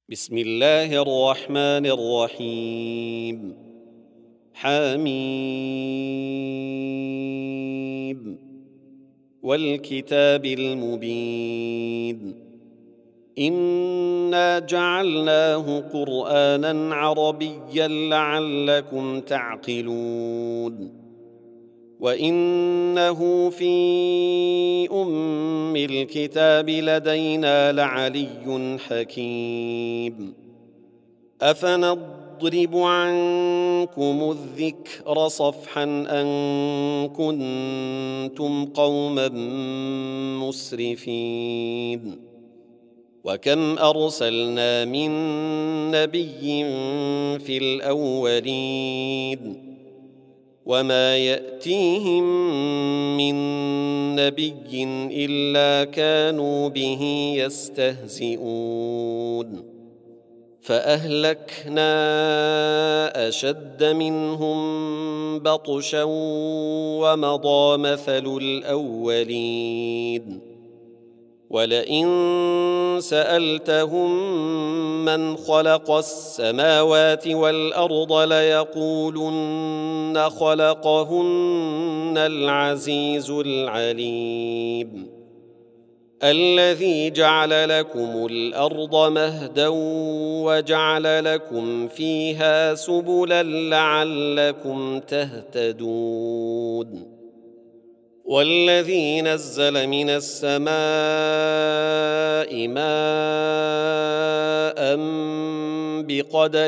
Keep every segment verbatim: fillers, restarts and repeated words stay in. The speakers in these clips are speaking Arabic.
بسم الله الرحمن الرحيم. حميم والكتاب المبين. إنا جعلناه قرآنا عربيا لعلكم تعقلون. وإنه في أم الكتاب لدينا لعلي حكيم. أفنضرب عنكم الذكر صفحا أن كنتم قوما مسرفين. وكم أرسلنا من نبي في الأولين وما يأتيهم من نبي إلا كانوا به يستهزئون. فأهلكنا أشد منهم بطشا ومضى مثل الأولين. ولئن سألتهم من خلق السماوات والأرض ليقولن خلقهن العزيز العليم. الذي جعل لكم الأرض مهدا وجعل لكم فيها سبلا لعلكم تهتدون. والذي نزل من السماء ماء بقدر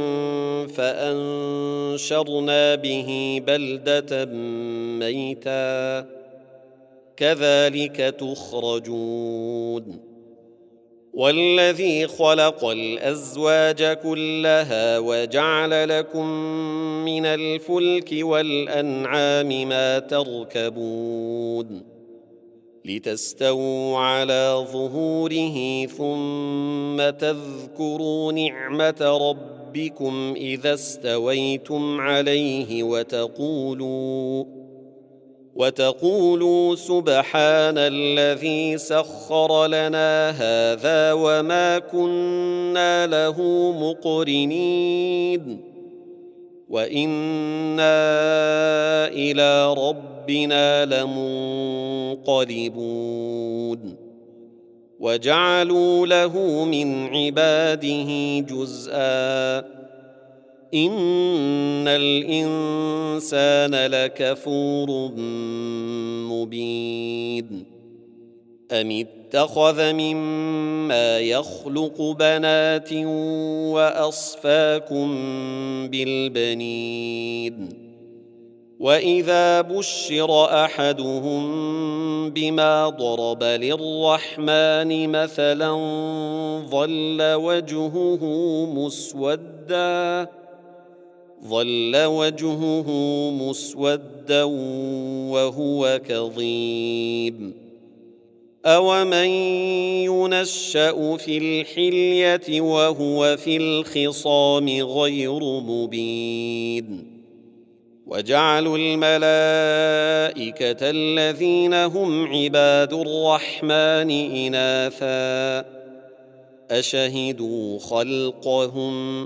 فأنشرنا به بلدة ميتا كذلك تخرجون. والذي خلق الأزواج كلها وجعل لكم من الفلك والأنعام ما تركبون لتستووا على ظهوره ثم تذكروا نعمة ربكم إذا استويتم عليه وتقولوا وتقولوا سبحان الذي سخر لنا هذا وما كنا له مقرنين وإنا إلى ربنا لمنقلبون. وجعلوا له من عباده جزءا إن الإنسان لكفور مبين. أم اتخذ مما يخلق بنات وأصفاكم بالبنين. وإذا بشر أحدهم بما ضرب للرحمن مثلا ظل وجهه مسوداً ظل وجهه مسودا وهو كظيم. أومن ينشأ في الحلية وهو في الخصام غير مبين. وجعلوا الملائكة الذين هم عباد الرحمن إناثا أشهدوا خلقهم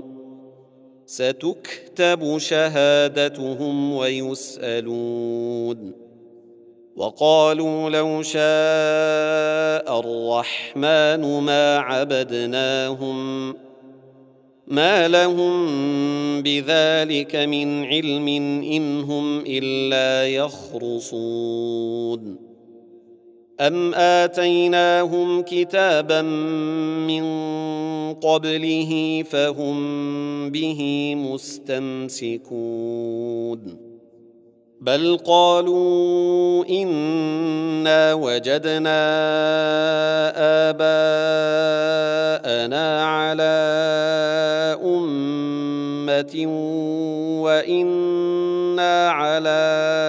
ستكتب شهادتهم ويسألون. وقالوا لو شاء الرحمن ما عبدناهم ما لهم بذلك من علم إن هم إلا يخرصون. أم آتيناهم كتابا من قبله فهم به مستمسكون. بل قالوا إنا وجدنا آباءنا على أمة وإنا على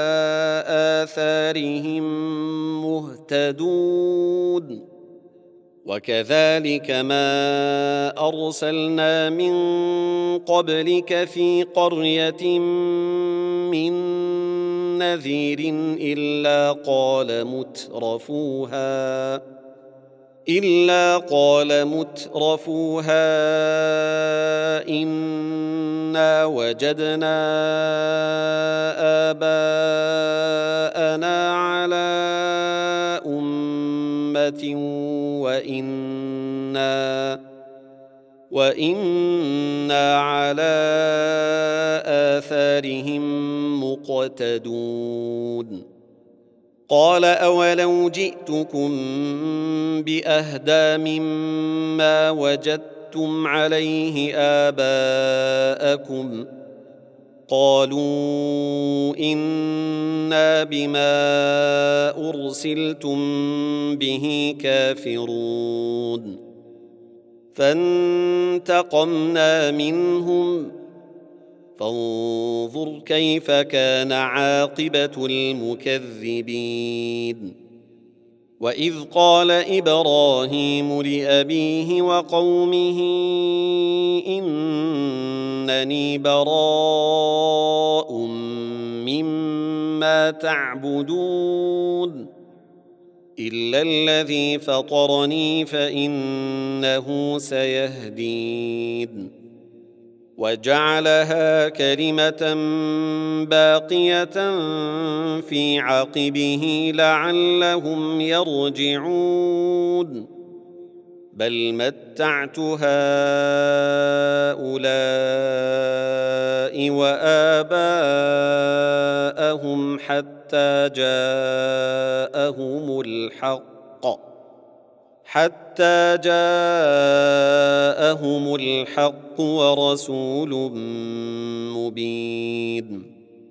آثارهم مهتدون. وكذلك ما أرسلنا من قبلك في قرية من نذير إلا قال مترفوها إلا قال مترفوها إنا وجدنا آباءنا على أمة وإنا وإنا على آثارهم مقتدون قال أولو جئتكم بأهدى مما وجدتم عليه آباءكم قالوا إنا بما أرسلتم به كافرون فانتقمنا منهم فانظر كيف كان عاقبة المكذبين وإذ قال إبراهيم لأبيه وقومه إنني براء مما تعبدون إلا الذي فطرني فإنه سيهدين وجعلها كلمة باقية في عقبه لعلهم يرجعون بل متعت هؤلاء وآباءهم حتى جاءهم الحق حتى جاءهم الحق ورسول مبين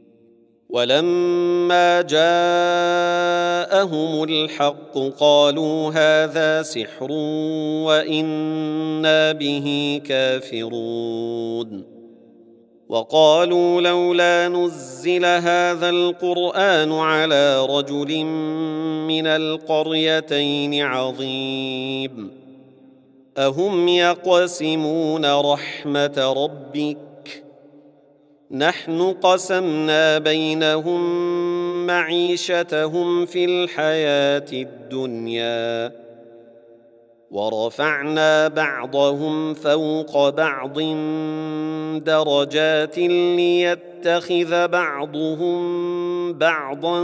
ولما جاءهم الحق قالوا هذا سحر وإنا به كافرون وقالوا لولا نزل هذا القرآن على رجل من القريتين عظيم أهم يقسمون رحمة ربك نحن قسمنا بينهم معيشتهم في الحياة الدنيا ورفعنا بعضهم فوق بعض درجات ليتخذ بعضهم بعضا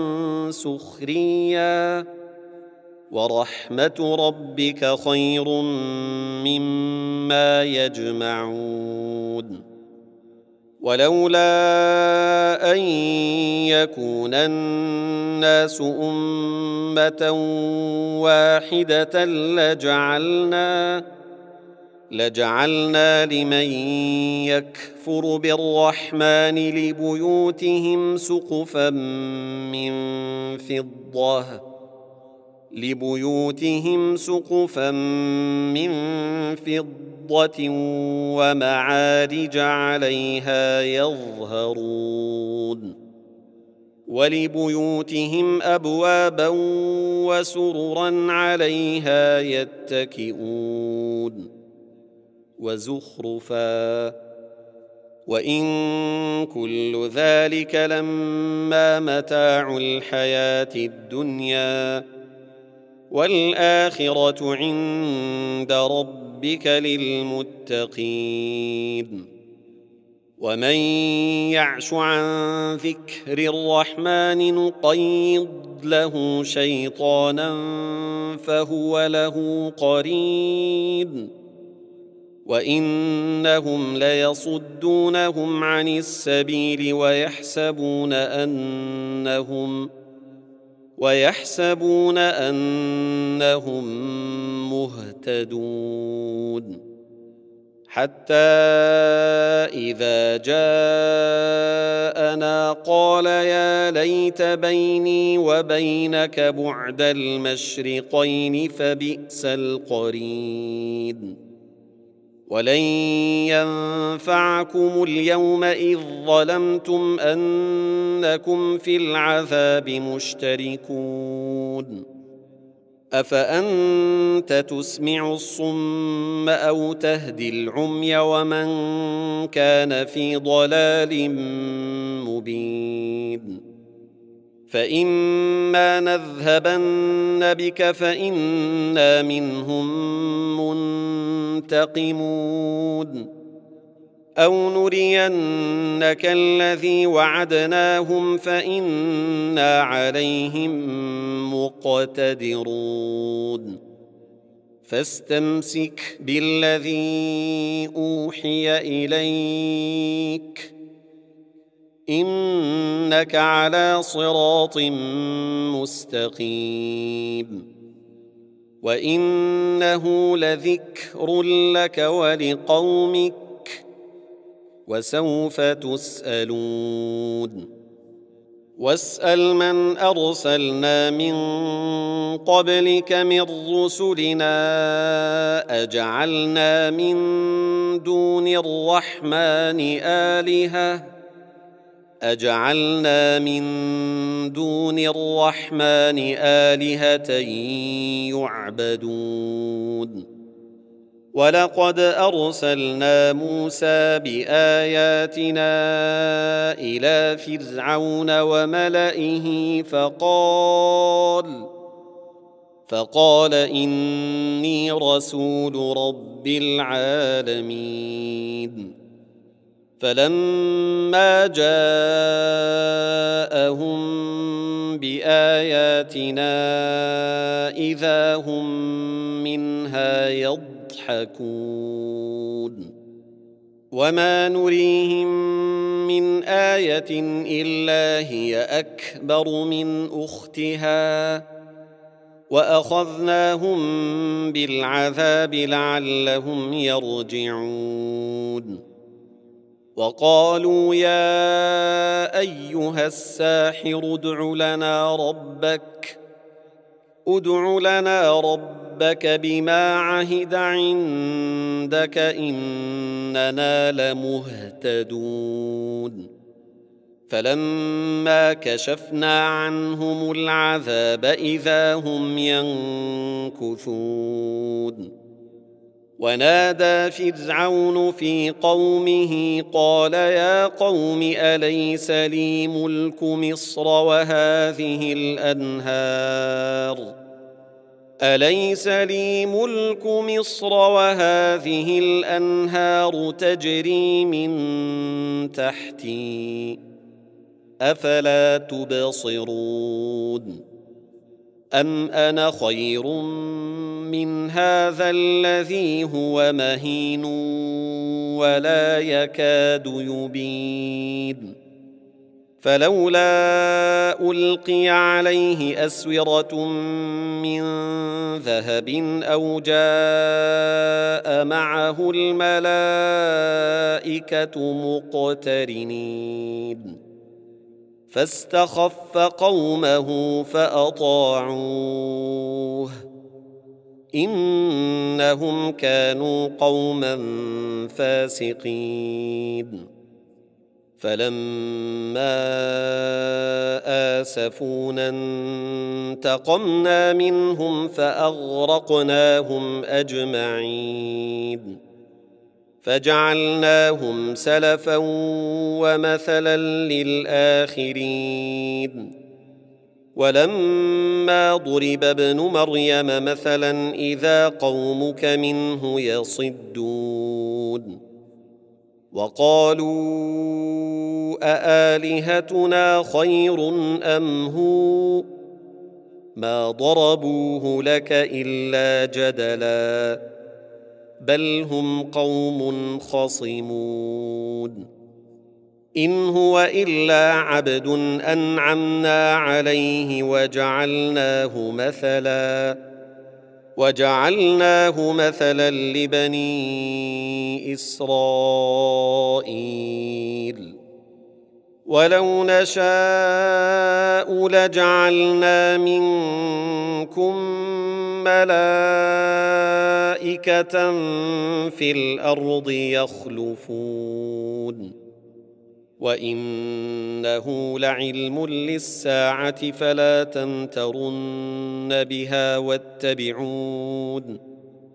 سخريا ورحمة ربك خير مما يجمعون ولولا أن يكون الناس أمة واحدة لجعلنا لجعلنا لمن يكفر بالرحمن لبيوتهم سقفا من فضة لبيوتهم سقفا من فضة ومعارج عليها يظهرون ولبيوتهم أبوابا وسررا عليها يتكئون وزخرفا وإن كل ذلك لما متاع الحياة الدنيا والآخرة عند ربك للمتقين ومن يعش عن ذكر الرحمن نقيض له شيطانا فهو له قرين وإنهم ليصدونهم عن السبيل ويحسبون أنهم ويحسبون أنهم مهتدون حتى إذا جاءنا قال يا ليت بيني وبينك بعد المشرقين فبئس القرين ولن ينفعكم اليوم إذ ظلمتم أنكم في العذاب مشتركون أفأنت تسمع الصم أو تهدي العمي ومن كان في ضلال مبين فإما نذهبن بك فإنا منهم منتقمون أو نرينك الذي وعدناهم فإنا عليهم مقتدرون فاستمسك بالذي أوحي إليك إنك على صراط مستقيم وإنه لذكر لك ولقومك وسوف تسألون واسأل من أرسلنا من قبلك من رسلنا أجعلنا من دون الرحمن آلهة أجعلنا من دون الرحمن آلهة يعبدون ولقد أرسلنا موسى بآياتنا إلى فرعون وملئه فقال فقال إني رسول رب العالمين فلما جاءهم بآياتنا إذا هم منها يضحكون وما نريهم من آية إلا هي أكبر من أختها وأخذناهم بالعذاب لعلهم يرجعون وقالوا يا أيها الساحر ادع لنا ربك ادع لنا ربك بما عهد عندك إننا لمهتدون فلما كشفنا عنهم العذاب إذا هم ينكثون ونادى فرعون في قومه قال يا قوم أليس لي ملك مصر وهذه الأنهار أليس لي ملك مصر وهذه الأنهار تجري من تحتي أفلا تبصرون أم أنا خير من هذا الذي هو مهين ولا يكاد يبين فلولا ألقي عليه أسورة من ذهب أو جاء معه الملائكة مقترنين فاستخف قومه فأطاعوه إنهم كانوا قوما فاسقين فلما آسفونا انتقمنا منهم فأغرقناهم أجمعين فجعلناهم سلفا ومثلا للآخرين ولما ضرب ابن مريم مثلا إذا قومك منه يصدون وقالوا أآلهتنا خير أم هو ما ضربوه لك إلا جدلا بل هم قوم خصمون إن هو إلا عبد أنعمنا عليه وجعلناه مثلا وجعلناه مثلا لبني إسرائيل ولو نشاء لجعلنا منكم ملائكة في الأرض يخلفون وإنه لعلم للساعة فلا تمترن بها واتبعون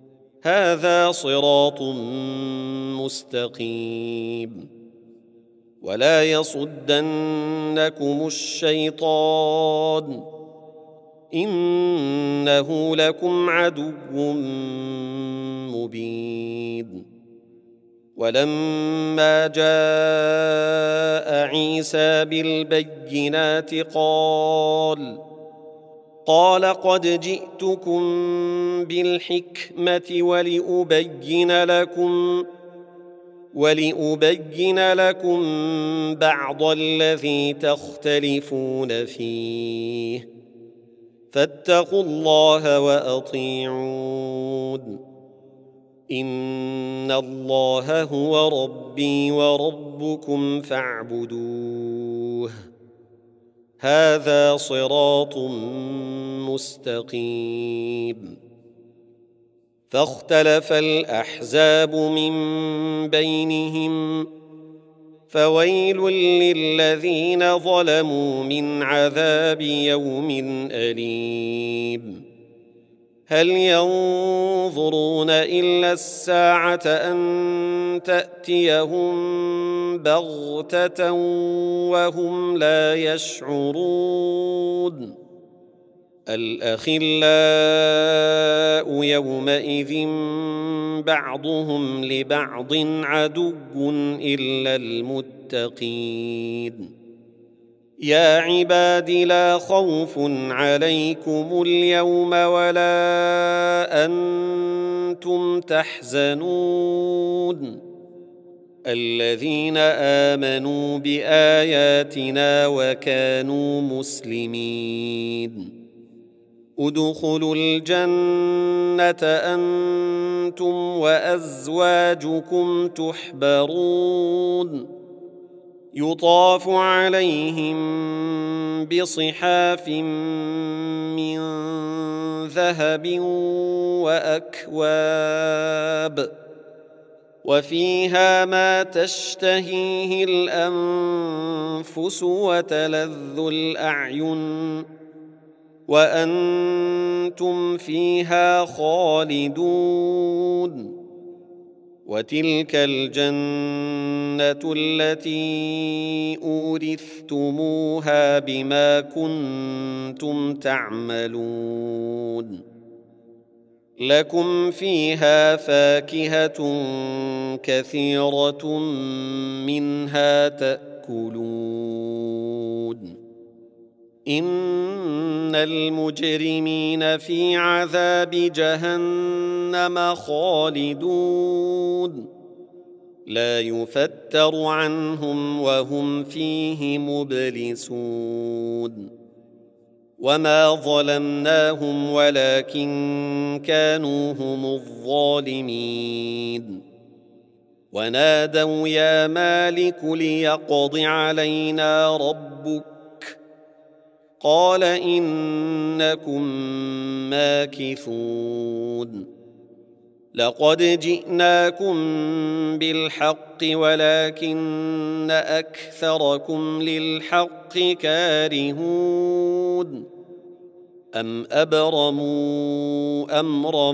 هذا صراط مستقيم ولا يصدنكم الشيطان إنه لكم عدو مبين. ولما جاء عيسى بالبينات قال قال قد جئتكم بالحكمة ولأبين لكم ولأبين لكم بعض الذي تختلفون فيه فاتقوا الله وأطيعون إن الله هو ربي وربكم فاعبدوه هذا صراط مستقيم. فاختلف الأحزاب من بينهم فويل للذين ظلموا من عذاب يوم أليم. هل ينظرون إلا الساعة أن تأتيهم بغتة وهم لا يشعرون. الأخلاء يومئذ بعضهم لبعض عدو إلا المتقين. يا عباد لا خوف عليكم اليوم ولا أنتم تحزنون الذين آمنوا بآياتنا وكانوا مسلمين. ادخلوا الجنة أنتم وأزواجكم تحبرون يطاف عليهم بصحاف من ذهب وأكواب وفيها ما تشتهيه الأنفس وتلذ الأعين وأنتم فيها خالدون. وتلك الجنة التي أورثتموها بما كنتم تعملون لكم فيها فاكهة كثيرة منها تأكلون. إن المجرمين في عذاب جهنم خالدون لا يفتر عنهم وهم فيه مبلسون. وما ظلمناهم ولكن كانوا هم الظالمين. ونادوا يا مالك ليقض علينا ربك قال إنكم ماكثون. لقد جئناكم بالحق ولكن أكثركم للحق كارهون. أم أبرموا أمرا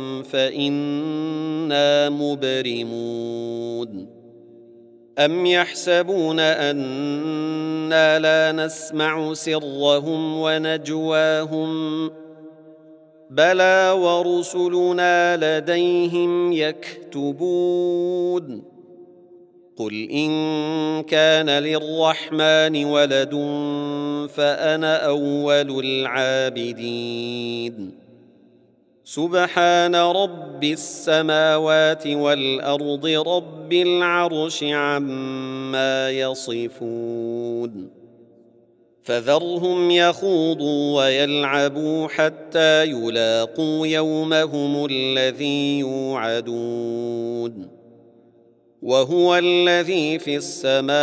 فإنا مبرمون. أم يحسبون أنا لا نسمع سرهم ونجواهم بلى ورسلنا لديهم يكتبون. قل إن كان للرحمن ولد فأنا أول العابدين. سبحان رب السماوات والأرض رب العرش عما يصفون. فذرهم يخوضوا ويلعبوا حتى يلاقوا يومهم الذي يوعدون. وهو الذي في السماء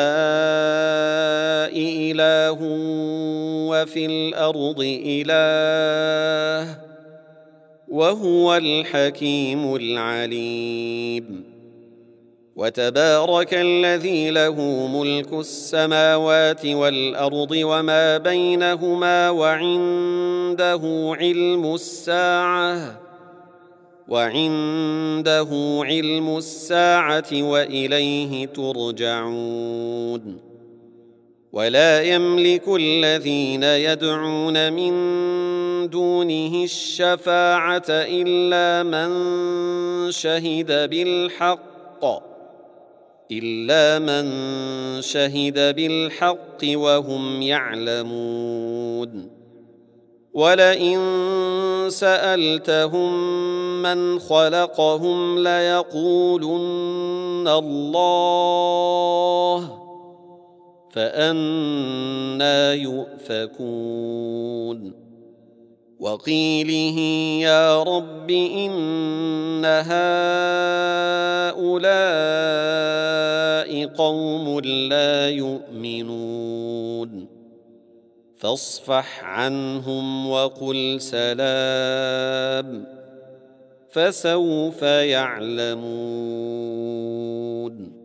إله وفي الأرض إله وهو الحكيم العليم. وتبارك الذي له ملك السماوات والأرض وما بينهما وعنده علم الساعة وعنده علم الساعة وإليه ترجعون ولا يملك الذين يدعون من دونه الشفاعة إلا من شهد بالحق إلا من شهد بالحق وهم يعلمون ولئن سألتهم من خلقهم ليقولن الله فأنى يؤفكون وقيله يا رب إن هؤلاء قوم لا يؤمنون فاصفح عنهم وقل سلام فسوف يعلمون.